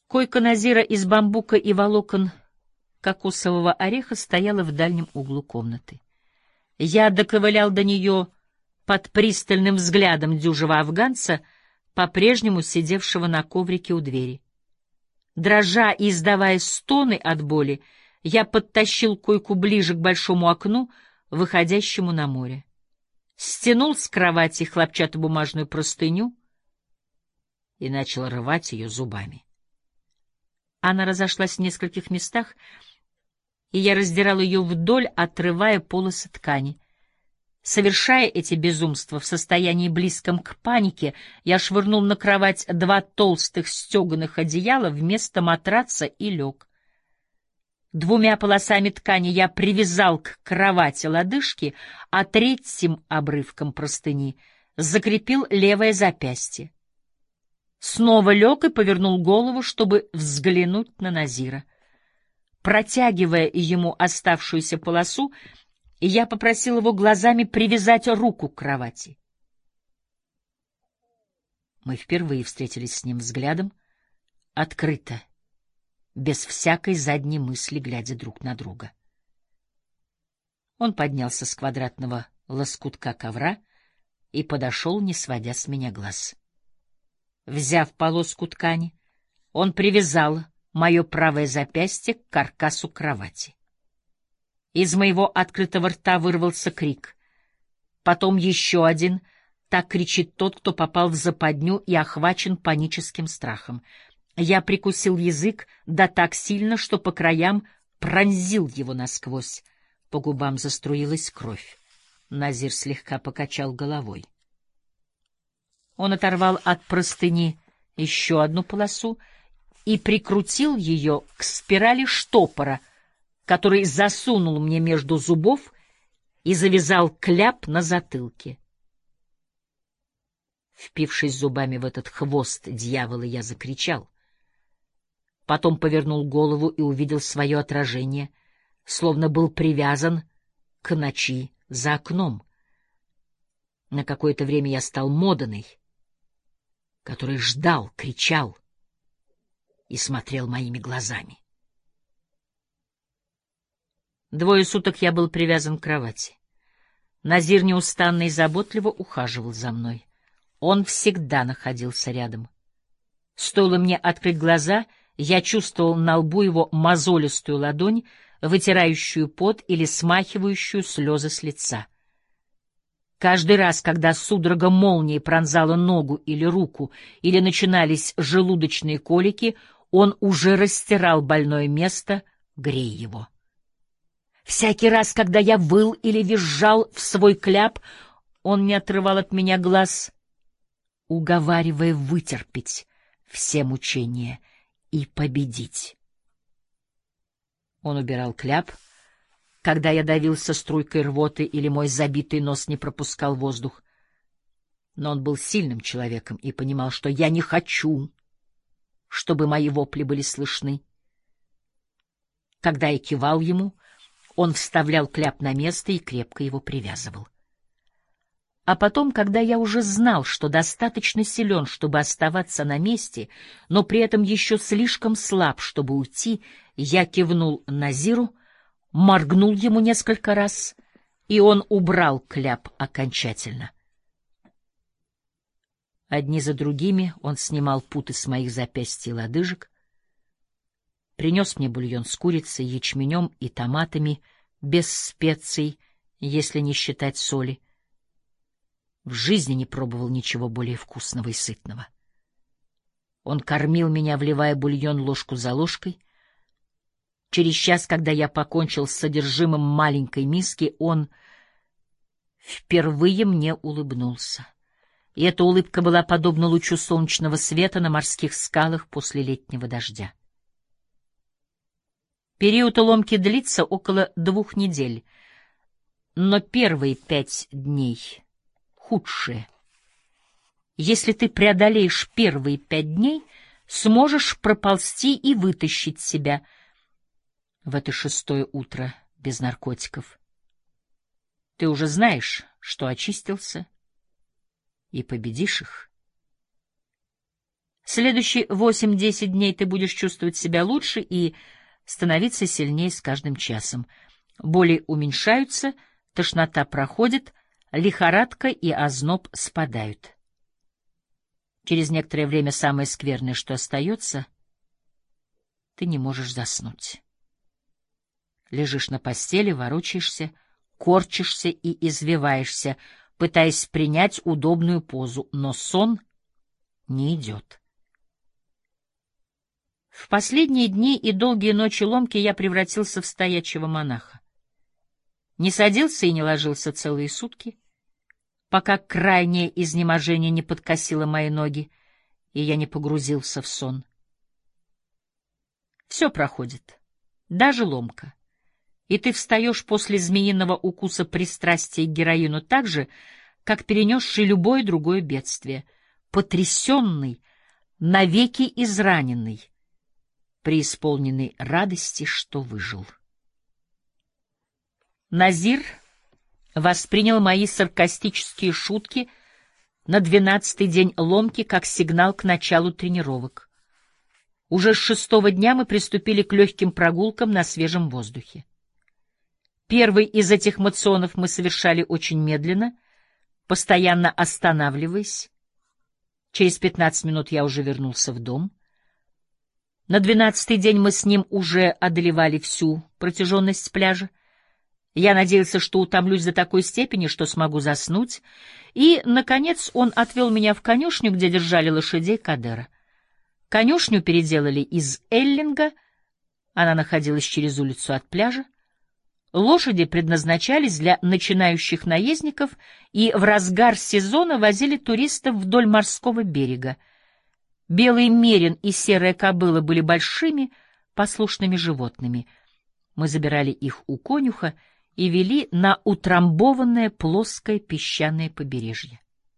Койка Назира из бамбука и волокон кокосового ореха стояла в дальнем углу комнаты. Я доковылял до нее под пристальным взглядом дюжего афганца, по-прежнему сидевшего на коврике у двери. Дрожа и издавая стоны от боли, я подтащил койку ближе к большому окну, выходящему на море. Стянул с кровати хлопчатобумажную простыню и начал рвать ее зубами. Она разошлась в нескольких местах, и я раздирал ее вдоль, отрывая полосы ткани. Совершая эти безумства в состоянии близком к панике, я швырнул на кровать 2 толстых стеганых одеяла вместо матраца и лег. 2 полосами ткани я привязал к кровати лодыжки, а 3-м обрывком простыни закрепил левое запястье. Снова лег и повернул голову, чтобы взглянуть на Назира. Протягивая ему оставшуюся полосу, я попросил его глазами привязать руку к кровати. Мы впервые встретились с ним взглядом, открыто, без всякой задней мысли, глядя друг на друга. Он поднялся с квадратного лоскутка ковра и подошел, не сводя с меня глаз. Взяв полоску ткани, он привязал мое правое запястье к каркасу кровати. Из моего открытого рта вырвался крик. Потом еще один. Так кричит тот, кто попал в западню и охвачен паническим страхом. Я прикусил язык, да так сильно, что по краям пронзил его насквозь. По губам заструилась кровь. Назир слегка покачал головой. Он оторвал от простыни еще одну полосу и прикрутил ее к спирали штопора, который засунул мне между зубов и завязал кляп на затылке. Впившись зубами в этот хвост дьявола, я закричал. Потом повернул голову и увидел свое отражение, словно был привязан к ночи за окном. На какое-то время я стал Моданой, который ждал, кричал и смотрел моими глазами. 2 суток я был привязан к кровати. Назир неустанно и заботливо ухаживал за мной. Он всегда находился рядом. Стоило мне открыть глаза, я чувствовал на лбу его мозолистую ладонь, вытирающую пот или смахивающую слезы с лица. Каждый раз, когда судорога молнии пронзала ногу или руку, или начинались желудочные колики, он уже растирал больное место, грея его. Всякий раз, когда я выл или визжал в свой кляп, он не отрывал от меня глаз, уговаривая вытерпеть все мучения и победить. Он убирал кляп, когда я давился струйкой рвоты или мой забитый нос не пропускал воздух. Но он был сильным человеком и понимал, что я не хочу, чтобы мои вопли были слышны. Когда я кивал ему, он вставлял кляп на место и крепко его привязывал. А потом, когда я уже знал, что достаточно силен, чтобы оставаться на месте, но при этом еще слишком слаб, чтобы уйти, я кивнул Назиру, моргнул ему несколько раз, и он убрал кляп окончательно. Одни за другими он снимал путы с моих запястья и лодыжек, принес мне бульон с курицей, ячменем и томатами, без специй, если не считать соли. В жизни не пробовал ничего более вкусного и сытного. Он кормил меня, вливая бульон ложку за ложкой. Через час, когда я покончил с содержимым маленькой миски, он впервые мне улыбнулся. И эта улыбка была подобна лучу солнечного света на морских скалах после летнего дождя. Период ломки длится около 2 недель, но первые 5 дней худшие. Если ты преодолеешь первые 5 дней, сможешь проползти и вытащить себя в это 6-е утро без наркотиков. Ты уже знаешь, что очистился, и победишь их. Следующие 8-10 дней ты будешь чувствовать себя лучше и становиться сильнее с каждым часом. Боли уменьшаются, тошнота проходит, лихорадка и озноб спадают. Через некоторое время самое скверное, что остается, ты не можешь заснуть. Лежишь на постели, ворочаешься, корчишься и извиваешься, пытаясь принять удобную позу, но сон не идет. В последние дни и долгие ночи ломки я превратился в стоячего монаха. Не садился и не ложился целые сутки, пока крайнее изнеможение не подкосило мои ноги, и я не погрузился в сон. Все проходит, даже ломка, и ты встаешь после змеиного укуса пристрастия к героину так же, как перенесший любое другое бедствие, потрясенный, навеки израненный, преисполненный радости, что выжил. Назир воспринял мои саркастические шутки на 12-й день ломки как сигнал к началу тренировок. Уже с 6-го дня мы приступили к легким прогулкам на свежем воздухе. Первый из этих моционов мы совершали очень медленно, постоянно останавливаясь. Через 15 минут я уже вернулся в дом. На 12-й день мы с ним уже одолевали всю протяженность пляжа. Я надеялся, что утомлюсь до такой степени, что смогу заснуть, и, наконец, он отвел меня в конюшню, где держали лошадей Кадера. Конюшню переделали из эллинга, она находилась через улицу от пляжа. Лошади предназначались для начинающих наездников и в разгар сезона возили туристов вдоль морского берега. Белый мерин и серая кобыла были большими, послушными животными. Мы забирали их у конюха и вели на утрамбованное плоское песчаное побережье.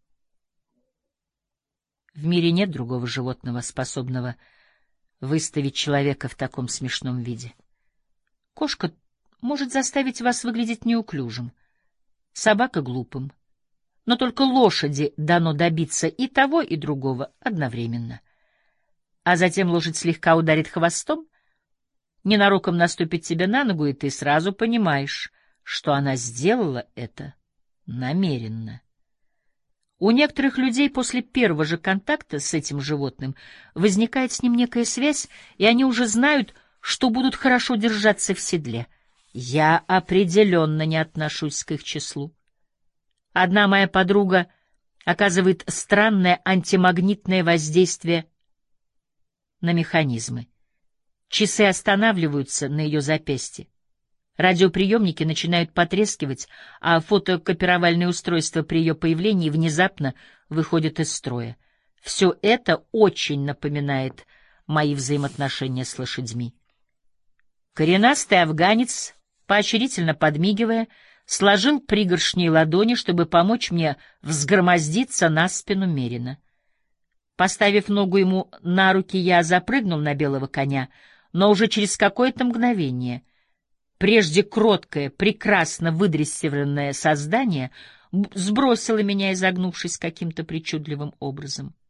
В мире нет другого животного, способного выставить человека в таком смешном виде. Кошка может заставить вас выглядеть неуклюжим, собака — глупым, но только лошади дано добиться и того, и другого одновременно. А затем лошадь слегка ударит хвостом, ненароком наступит тебе на ногу, и ты сразу понимаешь, что она сделала это намеренно. У некоторых людей после первого же контакта с этим животным возникает с ним некая связь, и они уже знают, что будут хорошо держаться в седле. Я определенно не отношусь к их числу. Одна моя подруга оказывает странное антимагнитное воздействие на механизмы. Часы останавливаются на ее запястье. Радиоприемники начинают потрескивать, а фотокопировальные устройства при ее появлении внезапно выходят из строя. Все это очень напоминает мои взаимоотношения с лошадьми. Коренастый афганец, поощрительно подмигивая, сложил пригоршни ладони, чтобы помочь мне взгромоздиться на спину мерина. Поставив ногу ему на руки, я запрыгнул на белого коня, но уже через какое-то мгновение прежде кроткое, прекрасно выдрессированное создание сбросило меня, изогнувшись каким-то причудливым образом.